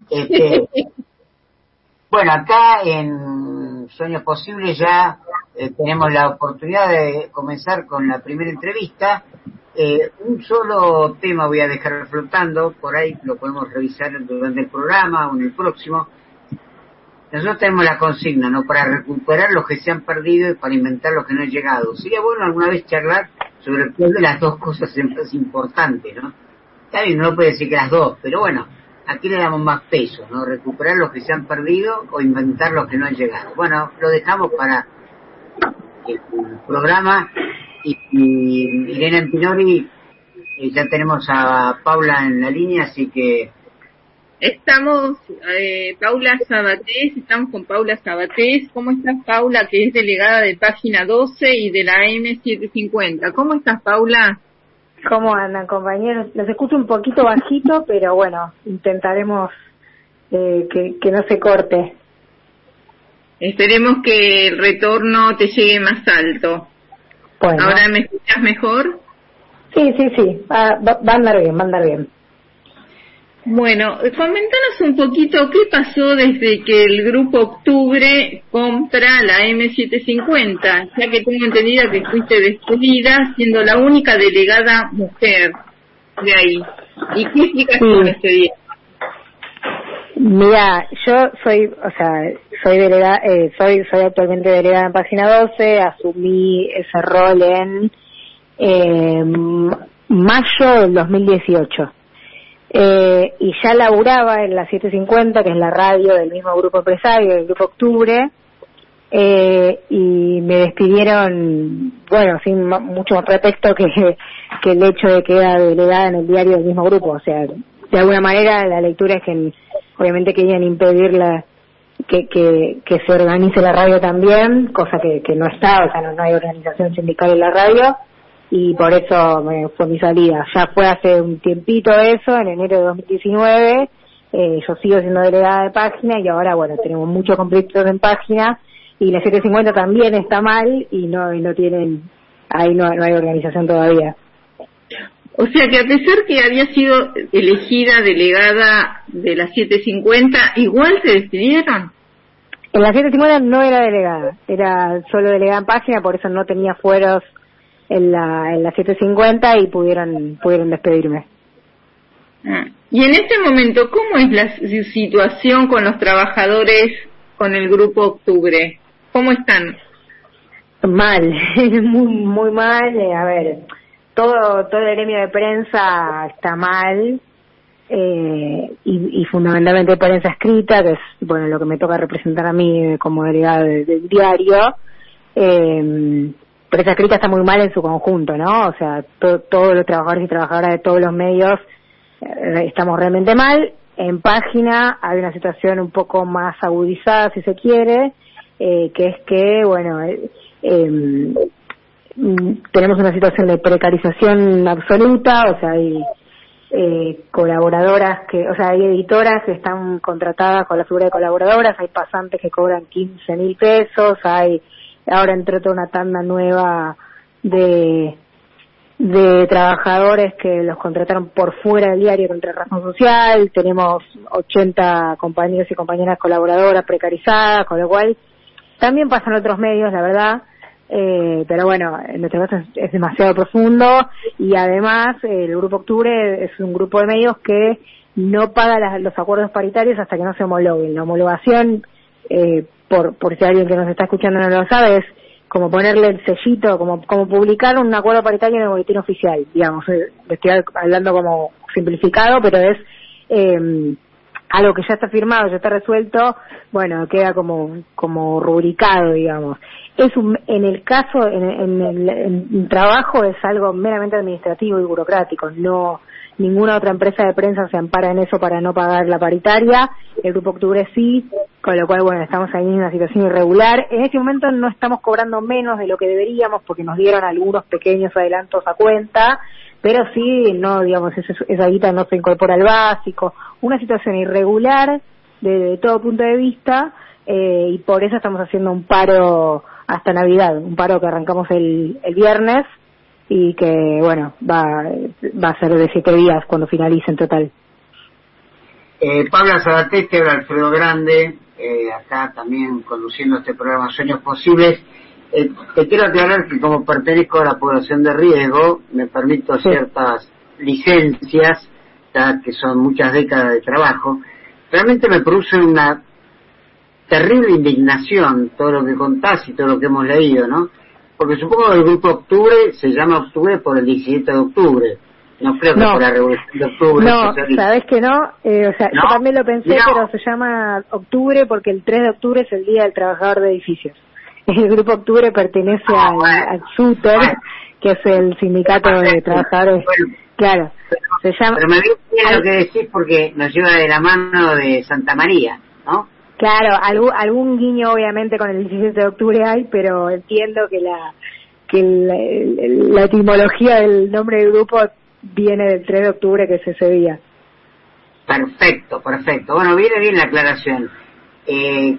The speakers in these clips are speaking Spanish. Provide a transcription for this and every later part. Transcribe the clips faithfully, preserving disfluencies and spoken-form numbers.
Este, bueno, acá en Sueños Posibles ya eh, tenemos la oportunidad de comenzar con la primera entrevista. Eh, un solo tema voy a dejar flotando, por ahí lo podemos revisar durante el programa o en el próximo. Nosotros tenemos la consigna, ¿no? Para recuperar los que se han perdido y para inventar los que no han llegado. Sería bueno alguna vez charlar sobre cuál de las dos cosas es más importante, ¿no? Está bien, no puede decir que las dos, pero bueno, aquí le damos más peso, ¿no? Recuperar los que se han perdido o inventar los que no han llegado. Bueno, lo dejamos para el programa. Y, y Irene Antinori, eh, ya tenemos a Paula en la línea, así que... Estamos, eh, Paula Sabatés, estamos con Paula Sabatés. ¿Cómo estás, Paula, que es delegada de Página doce y de la A M setecientos cincuenta? ¿Cómo estás, Paula? ¿Cómo andan, compañeros? Los escucho un poquito bajito, pero bueno, intentaremos eh, que, que no se corte. Esperemos que el retorno te llegue más alto. Bueno. ¿Ahora me escuchas mejor? Sí, sí, sí, va, va, va a andar bien, va a andar bien. Bueno, comentanos un poquito qué pasó desde que el Grupo Octubre compra la M setecientos cincuenta, ya que tengo entendido que fuiste despedida siendo la única delegada mujer de ahí. ¿Y qué explicaciones sí. te dieron? Mira, yo soy, o sea, soy delegada, eh, soy, soy actualmente delegada en Página doce, asumí ese rol en eh, mayo del dos mil dieciocho. Eh, y ya laburaba en la setecientos cincuenta, que es la radio del mismo grupo empresario, del Grupo Octubre, eh, y me despidieron, bueno, sin mucho más pretexto que, que el hecho de que era delegada en el diario del mismo grupo. O sea, de alguna manera la lectura es que obviamente querían impedir la, que, que, que se organice la radio también, cosa que, que no está, o sea, no, no hay organización sindical en la radio, y por eso me fue mi salida. Ya fue hace un tiempito eso, en enero de dos mil diecinueve, eh, yo sigo siendo delegada de Página y ahora, bueno, tenemos muchos conflictos en Página y la setecientos cincuenta también está mal y no y no tienen, ahí no, no hay organización todavía. O sea que a pesar que había sido elegida delegada de la setecientos cincuenta, ¿igual se decidieron? En la setecientos cincuenta no era delegada, era solo delegada en Página, por eso no tenía fueros en la en la setecientos cincuenta y pudieron pudieron despedirme. Ah. Y en este momento, ¿cómo es la situación con los trabajadores con el Grupo Octubre? ¿Cómo están? Mal, muy muy mal. Eh, a ver, todo todo el gremio de prensa está mal, eh, y, y fundamentalmente prensa escrita, que es bueno lo que me toca representar a mí como delegada del de diario. Eh, prensa escrita está muy mal en su conjunto, ¿no? O sea, to, todos los trabajadores y trabajadoras de todos los medios eh, estamos realmente mal. En Página hay una situación un poco más agudizada, si se quiere, eh, que es que, bueno, eh, eh, tenemos una situación de precarización absoluta, o sea, hay eh, colaboradoras que, o sea, hay editoras que están contratadas con la figura de colaboradoras, hay pasantes que cobran quince mil pesos, hay ahora entró toda una tanda nueva de de trabajadores que los contrataron por fuera del diario contra razón social. Tenemos ochenta compañeros y compañeras colaboradoras precarizadas, con lo cual también pasan otros medios, la verdad, eh, pero bueno, en nuestro caso es, es demasiado profundo y además eh, el Grupo Octubre es un grupo de medios que no paga las, los acuerdos paritarios hasta que no se homologuen. La homologación, eh, por, por si alguien que nos está escuchando no lo sabe, es como ponerle el sellito, como como publicar un acuerdo paritario en el boletín oficial, digamos. Eh, estoy hablando como simplificado, pero es eh, algo que ya está firmado, ya está resuelto, bueno, queda como como rubricado, digamos. Es un, en el caso, en, en el en trabajo es algo meramente administrativo y burocrático, no ninguna otra empresa de prensa se ampara en eso para no pagar la paritaria. El Grupo Octubre sí, con lo cual, bueno, estamos ahí en una situación irregular. En este momento no estamos cobrando menos de lo que deberíamos porque nos dieron algunos pequeños adelantos a cuenta, pero sí, no, digamos, esa, esa guita no se incorpora al básico. Una situación irregular desde de todo punto de vista, eh, y por eso estamos haciendo un paro hasta Navidad, un paro que arrancamos el, el viernes y que, bueno, va va a ser de siete días cuando finalice en total. Eh, Pablo Sabatete, habla Alfredo Grande, eh, acá también conduciendo este programa Sueños Posibles. Eh, te quiero aclarar que como pertenezco a la población de riesgo, me permito ciertas licencias, ya que son muchas décadas de trabajo. Realmente me produce una terrible indignación todo lo que contás y todo lo que hemos leído, ¿no? Porque supongo que el Grupo Octubre se llama Octubre por el diecisiete de octubre. No creo que no, por la Revolución de Octubre. No, sabes que no. Eh, o sea, ¿no? Yo también lo pensé, no. pero se llama Octubre porque el tres de octubre es el Día del Trabajador de Edificios. El Grupo Octubre pertenece ah, al, bueno. al SUTER, bueno. que es el sindicato bueno, de trabajadores. Bueno, claro, pero, se llama... Pero me viene lo que decís porque nos lleva de la mano de Santa María, ¿no? Claro, algún, algún guiño obviamente con el diecisiete de octubre hay, pero entiendo que la que la, la etimología del nombre del grupo viene del tres de octubre, que es ese día. Perfecto, perfecto. Bueno, viene bien la aclaración. Eh,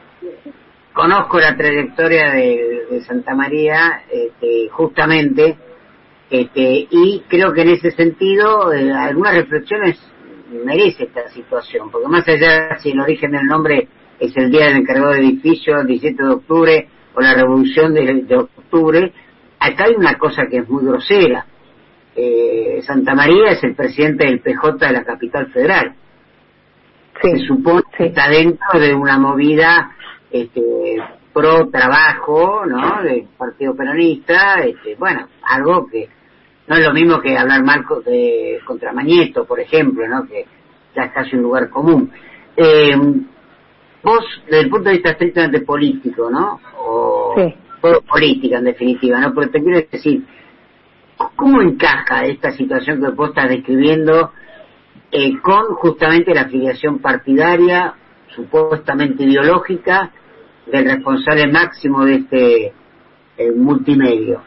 conozco la trayectoria de, de Santa María, este, justamente, este, y creo que en ese sentido eh, algunas reflexiones merece esta situación, porque más allá si el origen del nombre es el Día del Encargado de Edificio, el diecisiete de octubre, o la Revolución de, de octubre, acá hay una cosa que es muy grosera. Eh, Santa María es el presidente del P J de la capital federal. Sí, se supone sí. que está dentro de una movida este, pro trabajo, ¿no? Del Partido Peronista, este, bueno, algo que no es lo mismo que hablar mal de, contra Mañeto, por ejemplo, ¿no? Que ya es casi un lugar común. Eh, vos, desde el punto de vista estrictamente político, ¿no? O sí. política, en definitiva, ¿no? Porque te quiero decir, ¿cómo encaja esta situación que vos estás describiendo eh, con justamente la afiliación partidaria, supuestamente ideológica, del responsable máximo de este eh, multimedio?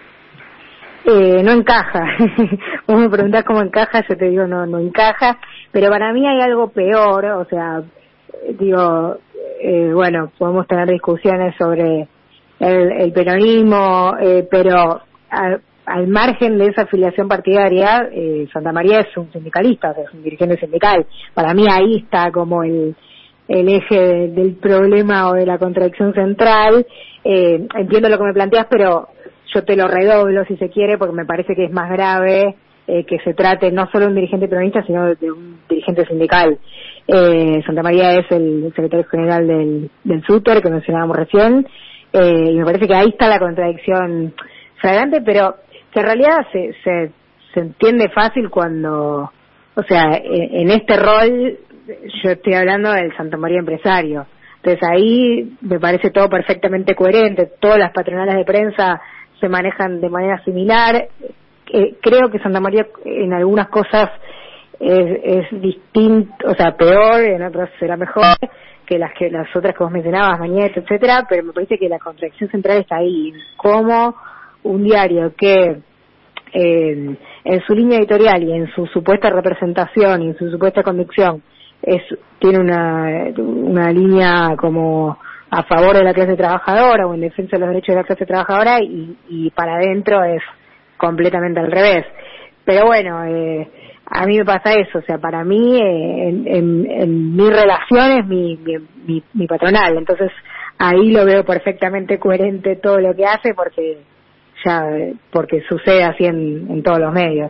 Eh, no encaja. Vos me preguntás cómo encaja, yo te digo no, no encaja, pero para mí hay algo peor, o sea, digo, eh, bueno, podemos tener discusiones sobre el, el peronismo, eh, pero a, al margen de esa afiliación partidaria, eh, Santa María es un sindicalista, o sea, es un dirigente sindical. Para mí ahí está como el, el eje de, del problema o de la contradicción central. Eh, entiendo lo que me planteas, pero yo te lo redoblo si se quiere, porque me parece que es más grave eh, que se trate no solo de un dirigente peronista, sino de, de un dirigente sindical. Eh, Santa María es el secretario general del, del SUTER, que mencionábamos recién, eh, y me parece que ahí está la contradicción flagrante, pero que en realidad se, se, se entiende fácil cuando, o sea, en, en este rol yo estoy hablando del Santa María empresario. Entonces ahí me parece todo perfectamente coherente, todas las patronales de prensa se manejan de manera similar. Eh, creo que Santa María en algunas cosas es, es distinto, o sea, peor, en otras será mejor que las que las otras que vos mencionabas, Mañeto, etcétera, pero me parece que la contradicción central está ahí, cómo un diario que eh, en su línea editorial y en su supuesta representación y en su supuesta conducción es tiene una una línea como a favor de la clase trabajadora o en defensa de los derechos de la clase trabajadora y, y para adentro es completamente al revés. Pero bueno, eh, a mí me pasa eso, o sea, para mí eh, en, en, en mi relación es mi, mi, mi, mi patronal, entonces ahí lo veo perfectamente coherente todo lo que hace porque ya porque sucede así en, en todos los medios.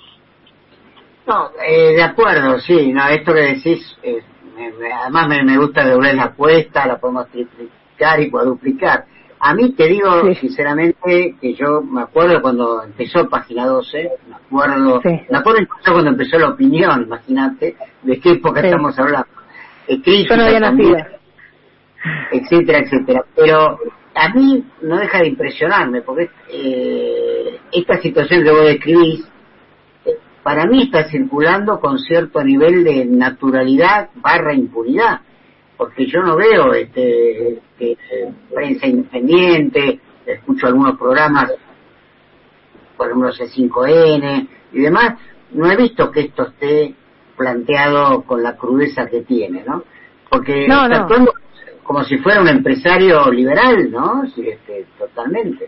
No, eh, de acuerdo, sí, no, esto que decís, eh, me, me, además me, me gusta doblar la apuesta, la podemos triplicar y cuadruplicar. A mí te digo sí. sinceramente que yo me acuerdo cuando empezó Página doce, me acuerdo, sí. me acuerdo incluso cuando empezó La Opinión, imagínate, de qué época sí. estamos hablando. Eh, yo no había nacido. Etcétera, etcétera. Pero a mí no deja de impresionarme, porque eh, esta situación que vos describís, para mí está circulando con cierto nivel de naturalidad barra impunidad, porque yo no veo este, este prensa independiente, escucho algunos programas, por ejemplo C cinco N y demás, no he visto que esto esté planteado con la crudeza que tiene, ¿no? Porque no, está no. todo como si fuera un empresario liberal, ¿no? Sí, este, totalmente.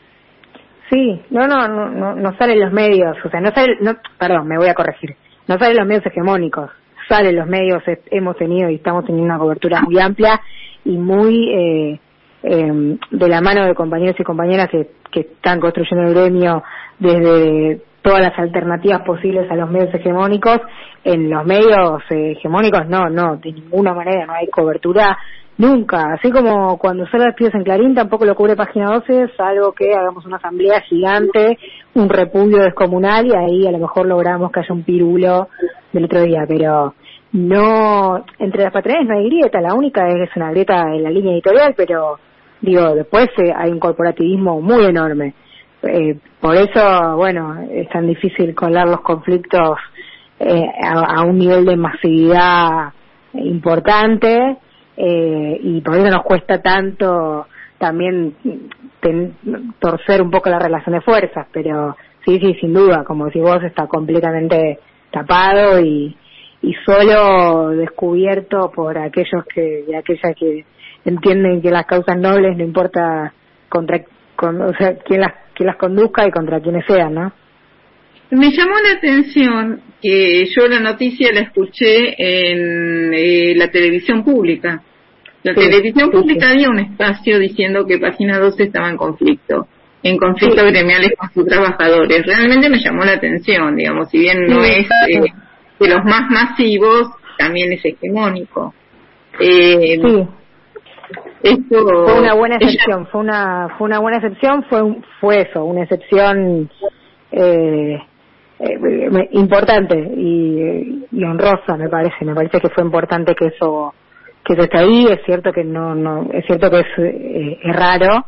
Sí, no, no, no, no, no salen los medios, o sea, no sale, no, perdón, me voy a corregir, no salen los medios hegemónicos, sale en los medios, hemos tenido y estamos teniendo una cobertura muy amplia y muy eh, eh, de la mano de compañeros y compañeras que, que están construyendo el gremio desde todas las alternativas posibles a los medios hegemónicos. En los medios eh, hegemónicos no, no, de ninguna manera no hay cobertura nunca, así como cuando sale Despidos en Clarín tampoco lo cubre Página doce, salvo que hagamos una asamblea gigante, un repudio descomunal y ahí a lo mejor logramos que haya un pirulo del otro día, pero no, entre las patronales no hay grieta, la única es una grieta en la línea editorial, pero digo, después eh, hay un corporativismo muy enorme, eh, por eso, bueno, es tan difícil colar los conflictos eh, a, a un nivel de masividad importante. Eh, y por eso nos cuesta tanto también ten, torcer un poco la relación de fuerzas, pero sí, sí, sin duda, como decís vos, está completamente tapado y, y solo descubierto por aquellos que, y aquellas que entienden que las causas nobles no importa contra, con, o sea, quién las, quién las conduzca y contra quienes sean, ¿no? Me llamó la atención que yo la noticia la escuché en eh, la televisión pública. La sí, televisión sí, pública sí. Había un espacio diciendo que Página doce estaba en conflicto, en conflictos sí. gremiales con sus trabajadores. Realmente me llamó la atención, digamos, si bien no sí. es eh, de los más masivos, también es hegemónico. Eh, sí. Esto, fue una buena excepción, ella... fue una fue una buena excepción, fue un, fue eso, una excepción eh, Eh, importante y, y honrosa, me parece me parece que fue importante que eso que eso esté ahí. Es cierto que no no es cierto que es, eh, es raro,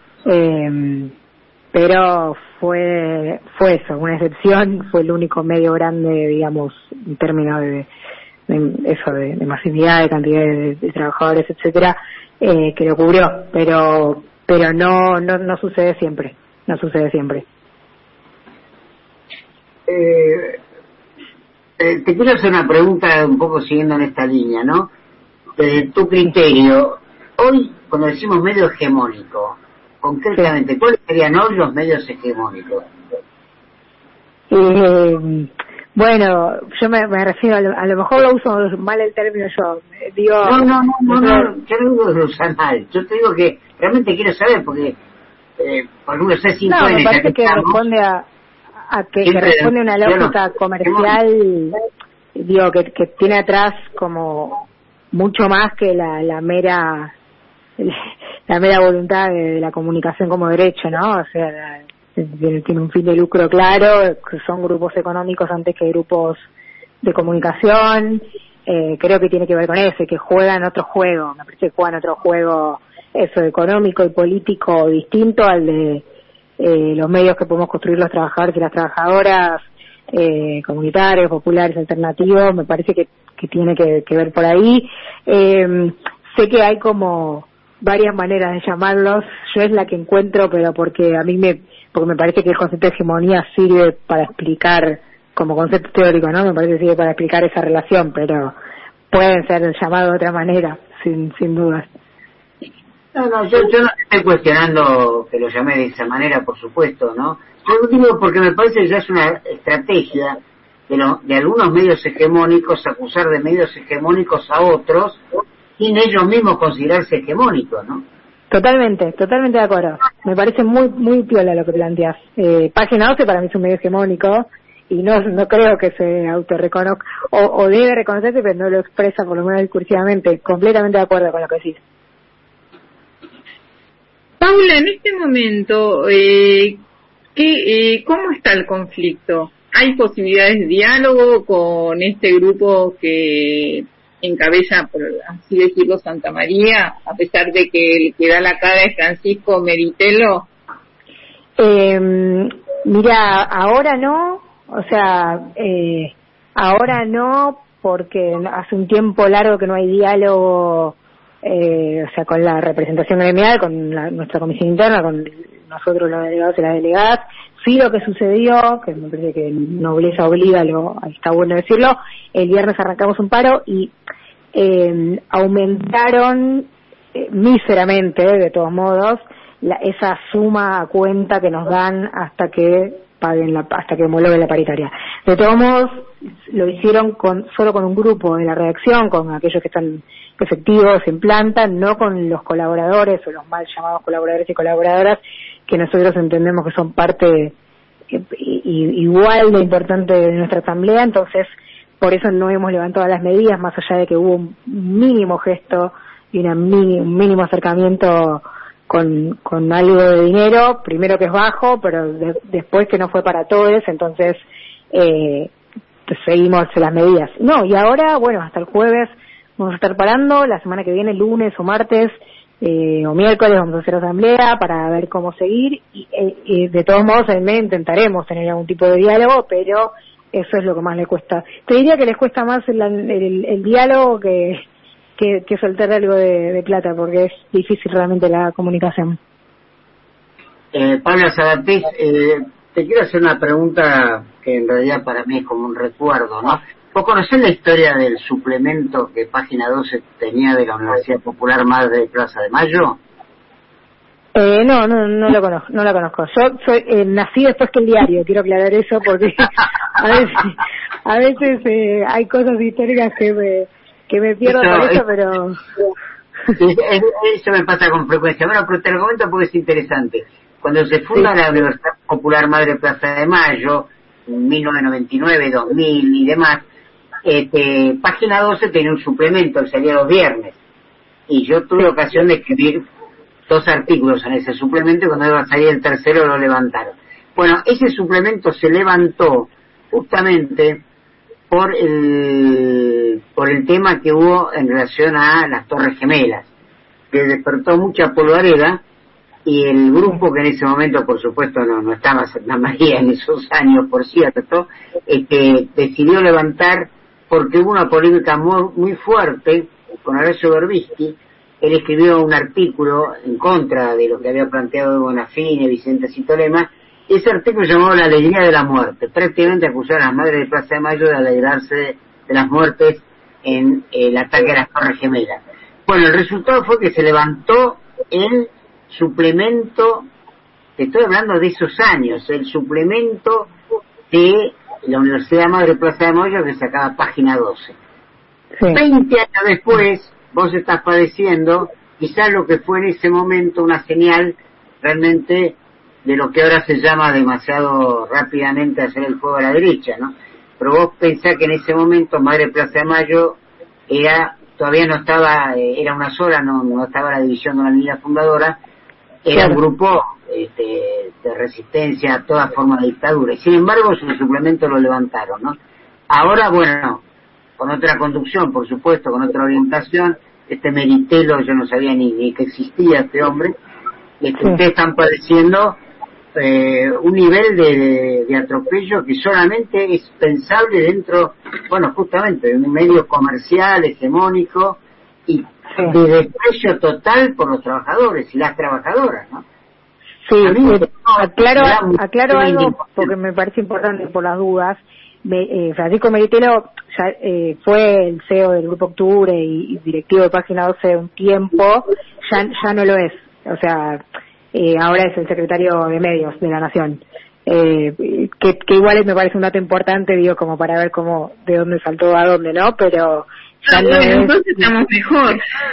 eh, pero fue fue eso, una excepción, fue el único medio grande, digamos, en términos de, de eso de, de masividad, de cantidad de, de trabajadores, etcétera, eh, que lo cubrió, pero pero no no no sucede siempre, no sucede siempre. Eh, eh, te quiero hacer una pregunta un poco siguiendo en esta línea, ¿no? Desde tu criterio, hoy, cuando decimos medio hegemónico, concretamente, sí. ¿cuáles serían hoy los medios hegemónicos? Eh, bueno, yo me, me refiero, a lo, a lo mejor lo uso mal el término yo, digo... No, no, no, no, no, no yo no digo que lo usa mal, yo te digo que realmente quiero saber, porque eh, por ejemplo, C cinco N... No, me parece que, que responde a... a que, que responde a una lógica comercial, digo, que, que tiene atrás como mucho más que la, la mera la mera voluntad de, de la comunicación como derecho, ¿no? O sea, la, tiene, tiene un fin de lucro claro, que son grupos económicos antes que grupos de comunicación. Eh, creo que tiene que ver con eso, que juegan otro juego, me parece que juegan otro juego, eso, económico y político distinto al de Eh, los medios que podemos construir los trabajadores y las trabajadoras, eh, comunitarios, populares, alternativos, me parece que, que tiene que, que ver por ahí. Eh, sé que hay como varias maneras de llamarlos, yo es la que encuentro, pero porque a mí me, porque me parece que el concepto de hegemonía sirve para explicar, como concepto teórico, ¿no? Me parece que sirve para explicar esa relación, pero pueden ser llamados de otra manera, sin, sin dudas. No, no, yo, yo no estoy cuestionando que lo llamé de esa manera, por supuesto, ¿no? Yo lo digo porque me parece que ya es una estrategia de, lo, de algunos medios hegemónicos acusar de medios hegemónicos a otros sin ellos mismos considerarse hegemónicos, ¿no? Totalmente, totalmente de acuerdo. Me parece muy muy piola lo que planteas. Eh, Página doce para mí es un medio hegemónico y no no creo que se autorreconozca, o, o debe reconocerse, pero no lo expresa por lo menos discursivamente. Completamente de acuerdo con lo que decís. Paula, en este momento, eh, ¿qué, eh, ¿cómo está el conflicto? ¿Hay posibilidades de diálogo con este grupo que encabeza, por así decirlo, Santa María, a pesar de que el que da la cara es Francisco Meritelo? Eh, mira, ahora no, o sea, eh, ahora no, porque hace un tiempo largo que no hay diálogo. Eh, o sea, con la representación gremial, con la, nuestra comisión interna, con nosotros los delegados y las delegadas. Sí, lo que sucedió, que me parece que nobleza obliga, lo, está bueno decirlo, el viernes arrancamos un paro y eh, aumentaron eh, míseramente, de todos modos, la, esa suma a cuenta que nos dan hasta que paguen la, hasta que homologue la paritaria. De todos modos, lo hicieron con solo con un grupo de la redacción, con aquellos que están efectivos en planta, no con los colaboradores o los mal llamados colaboradores y colaboradoras, que nosotros entendemos que son parte eh, igual de importante de nuestra asamblea. Entonces, por eso no hemos levantado las medidas, más allá de que hubo un mínimo gesto y una mini, un mínimo acercamiento con, con algo de dinero, primero que es bajo, pero de, después que no fue para todos. Entonces eh, seguimos las medidas. No, y ahora, bueno, hasta el jueves vamos a estar parando, la semana que viene, lunes o martes eh, o miércoles, vamos a hacer asamblea para ver cómo seguir, y, eh, y de todos modos en medio intentaremos tener algún tipo de diálogo, pero eso es lo que más le cuesta. Te diría que les cuesta más el, el, el diálogo que Que, que soltar algo de, de plata, porque es difícil realmente la comunicación. Eh, Paula Sabatés, eh, te quiero hacer una pregunta que en realidad para mí es como un recuerdo, ¿no? ¿Vos conocés la historia del suplemento que Página doce tenía de la Universidad Popular Madre de Plaza de Mayo? Eh, no, no, no lo conozco, no la conozco. Yo soy, eh, nací después que el diario, quiero aclarar eso, porque a veces, a veces eh, hay cosas históricas que me que me pierdo eso, por eso, es, pero... es, eso me pasa con frecuencia. Bueno, pero te lo comento porque es interesante. Cuando se funda sí. la Universidad Popular Madre Plaza de Mayo, en mil novecientos noventa y nueve, dos mil y demás, este, Página doce tenía un suplemento, que salía los viernes. Y yo tuve ocasión de escribir dos artículos en ese suplemento, y cuando iba a salir el tercero lo levantaron. Bueno, ese suplemento se levantó justamente por el por el tema que hubo en relación a las Torres Gemelas, que despertó mucha polvareda, y el grupo, que en ese momento por supuesto no no estaba Santa María en esos años, por cierto, este, decidió levantar, porque hubo una polémica muy, muy fuerte con Horacio Berbisky. Él escribió un artículo en contra de lo que había planteado Bonafini, Vicente Citolema. Ese artículo se llamó La alegría de la muerte. Prácticamente acusó a las madres de Plaza de Mayo de alegrarse de, de las muertes en el ataque a las Torres Gemelas. Bueno, el resultado fue que se levantó el suplemento, te estoy hablando de esos años, el suplemento de la Universidad Madre de Plaza de Mayo, que sacaba Página doce. Sí. Veinte años después, vos estás padeciendo quizás lo que fue en ese momento una señal realmente de lo que ahora se llama demasiado rápidamente hacer el fuego a la derecha, ¿no? Pero vos pensás que en ese momento Madre Plaza de Mayo era, todavía no estaba, eh, era una sola, no, no estaba la división de una línea fundadora, era claro. un grupo este, de resistencia a toda forma de dictadura, y sin embargo su suplemento lo levantaron, ¿no? Ahora, bueno, con otra conducción, por supuesto, con otra orientación, este Meritelo, yo no sabía ni, ni que existía este hombre, este, sí. ustedes están padeciendo Eh, un nivel de, de, de atropello que solamente es pensable dentro, bueno, justamente de un medio comercial, hegemónico, y sí. de desprecio total por los trabajadores y las trabajadoras, ¿no? Sí, eh, aclaro, aclaro algo porque me parece importante por las dudas. Me, eh, Francisco Meritelo ya, eh, fue el C E O del Grupo Octubre y, y directivo de Página doce un tiempo, ya, ya no lo es, o sea... Eh, ahora es el secretario de Medios de la Nación, eh, que, que igual me parece un dato importante, digo, como para ver cómo, de dónde saltó a dónde, ¿no? Pero ya no, no es... entonces estamos mejor.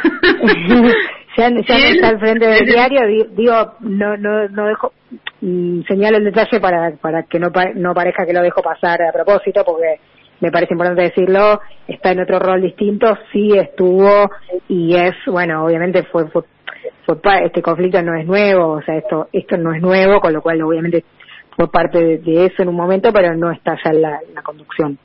ya, ya no está al frente del diario, digo, no no no dejo, mm, señalo el detalle para para que no no parezca que lo dejo pasar a propósito, porque me parece importante decirlo. Está en otro rol distinto, sí estuvo, y es, bueno, obviamente fue, fue Fue, este conflicto no es nuevo, o sea, esto esto no es nuevo, con lo cual obviamente fue parte de, de eso en un momento, pero no está ya en la, en la conducción.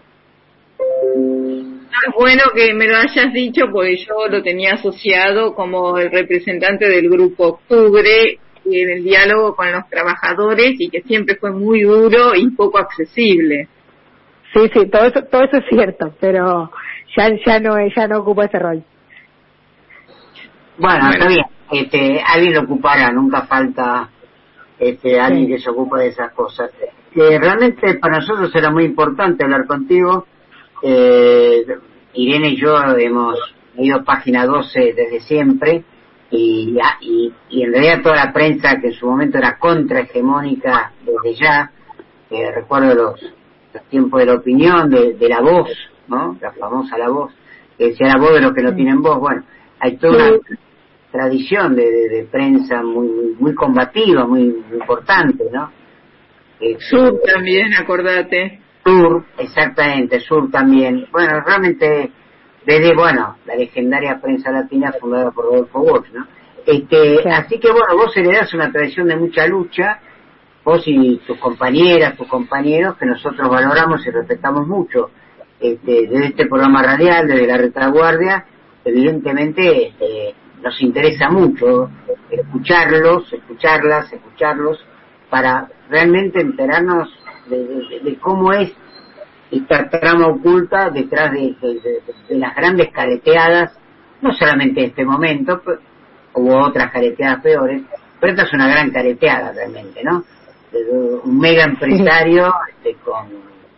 Es bueno que me lo hayas dicho, porque yo lo tenía asociado como el representante del Grupo Octubre en el diálogo con los trabajadores, y que siempre fue muy duro y poco accesible. Sí, sí, todo eso todo eso es cierto, pero ya ya no ya no ocupa ese rol. Bueno, está bien, este, alguien lo ocupará, nunca falta este alguien sí. que se ocupa de esas cosas. Eh, realmente para nosotros era muy importante hablar contigo. Eh, Irene y yo hemos ido Página doce desde siempre, y, y, y en realidad toda la prensa, que en su momento era contrahegemónica desde ya, eh, recuerdo los, los tiempos de la opinión, de, de la voz, ¿no? La famosa La Voz, que decía la voz de los que no tienen voz. Bueno, hay toda una tradición de, de, de prensa muy muy combativa, muy, muy importante, ¿no? Eh, Sur también, acordate. Sur, exactamente, Sur también. Bueno, realmente, desde, bueno, la legendaria prensa latina fundada por Rodolfo Walsh, ¿no? Este, sí. Así que, bueno, vos heredás una tradición de mucha lucha, vos y tus compañeras, tus compañeros, que nosotros valoramos y respetamos mucho. Este, desde este programa radial, desde la retaguardia, evidentemente este, nos interesa mucho escucharlos, escucharlas, escucharlos, para realmente enterarnos de, de, de cómo es esta trama oculta detrás de, de, de, de las grandes careteadas, no solamente en este momento, pero hubo otras careteadas peores, pero esta es una gran careteada realmente, ¿no? De un mega empresario este, con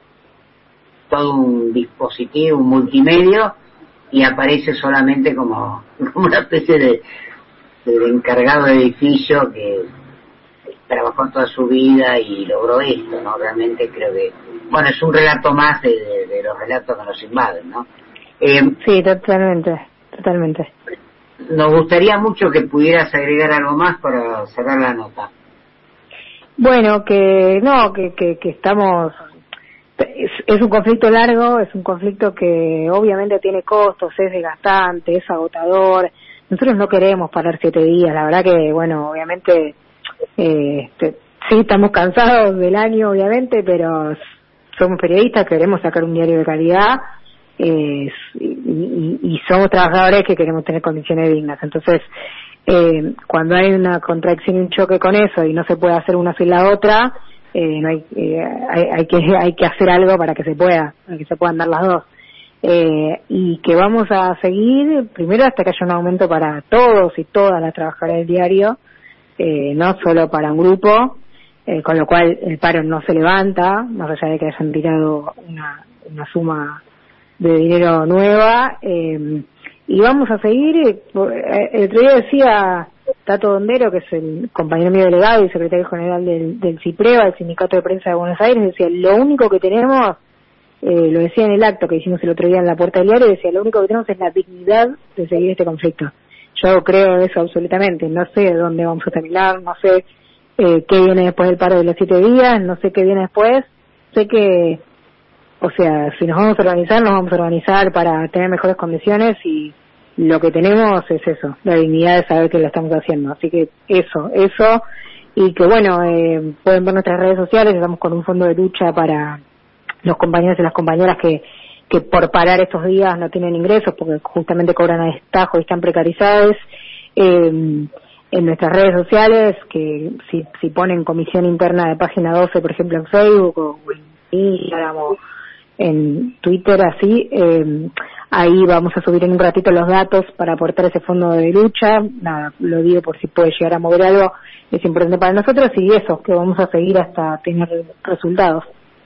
todo un dispositivo, un multimedio, y aparece solamente como, como una especie de, de encargado de edificio que trabajó toda su vida y logró esto, ¿no? Realmente creo que, bueno, es un relato más de, de, de los relatos que nos invaden, ¿no? Eh, sí, totalmente, totalmente. Nos gustaría mucho que pudieras agregar algo más para cerrar la nota. Bueno, que no, que, que, que estamos... Es, es un conflicto largo, es un conflicto que obviamente tiene costos, es desgastante, es agotador. Nosotros no queremos parar siete días, la verdad que, bueno, obviamente... Eh, sí, estamos cansados del año, obviamente, pero somos periodistas, queremos sacar un diario de calidad eh, y, y, y somos trabajadores que queremos tener condiciones dignas. Entonces, eh, cuando hay una contradicción y un choque con eso y no se puede hacer una sin la otra, eh, no hay, eh, hay, hay que hay que hacer algo para que se pueda, para que se puedan dar las dos. Eh, y que vamos a seguir primero hasta que haya un aumento para todos y todas las trabajadoras del diario. Eh, no solo para un grupo, eh, con lo cual el paro no se levanta, más allá de que hayan tirado una, una suma de dinero nueva, eh, y vamos a seguir. Eh, el otro día decía Tato Dondero, que es el compañero mío delegado y secretario general del, del CIPREVA, el Sindicato de Prensa de Buenos Aires, decía, lo único que tenemos, eh, lo decía en el acto que hicimos el otro día en la Puerta del Diario, decía, lo único que tenemos es la dignidad de seguir este conflicto. Yo creo eso absolutamente, no sé dónde vamos a terminar, no sé eh, qué viene después del paro de los siete días, no sé qué viene después, sé que, o sea, si nos vamos a organizar, nos vamos a organizar para tener mejores condiciones y lo que tenemos es eso, la dignidad de saber que lo estamos haciendo, así que eso, eso, y que bueno, eh, pueden ver nuestras redes sociales, estamos con un fondo de lucha para los compañeros y las compañeras que que por parar estos días no tienen ingresos porque justamente cobran a destajo y están precarizados. Eh, en nuestras redes sociales, que si, si ponen comisión interna de página doce, por ejemplo, en Facebook o en Instagram o en Twitter, así, eh, ahí vamos a subir en un ratito los datos para aportar ese fondo de lucha. Nada, lo digo por si puede llegar a mover algo, es importante para nosotros y eso, que vamos a seguir hasta tener resultados.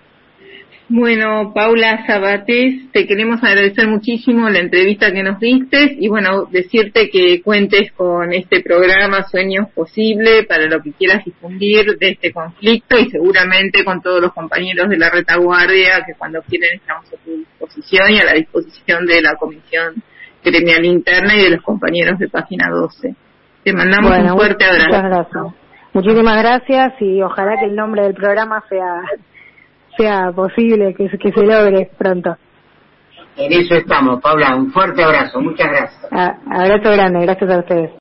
Bueno, Paula Sabatés, te queremos agradecer muchísimo la entrevista que nos diste y bueno, decirte que cuentes con este programa Sueños Posible para lo que quieras difundir de este conflicto y seguramente con todos los compañeros de la retaguardia que cuando quieren estamos a tu disposición y a la disposición de la Comisión Gremial Interna y de los compañeros de Página doce. Te mandamos bueno, un fuerte abrazo. Muchas gracias. Muchísimas gracias y ojalá que el nombre del programa sea... sea posible que, que se logre pronto. En eso estamos, Paula, un fuerte abrazo, muchas gracias. A, abrazo grande, gracias a ustedes.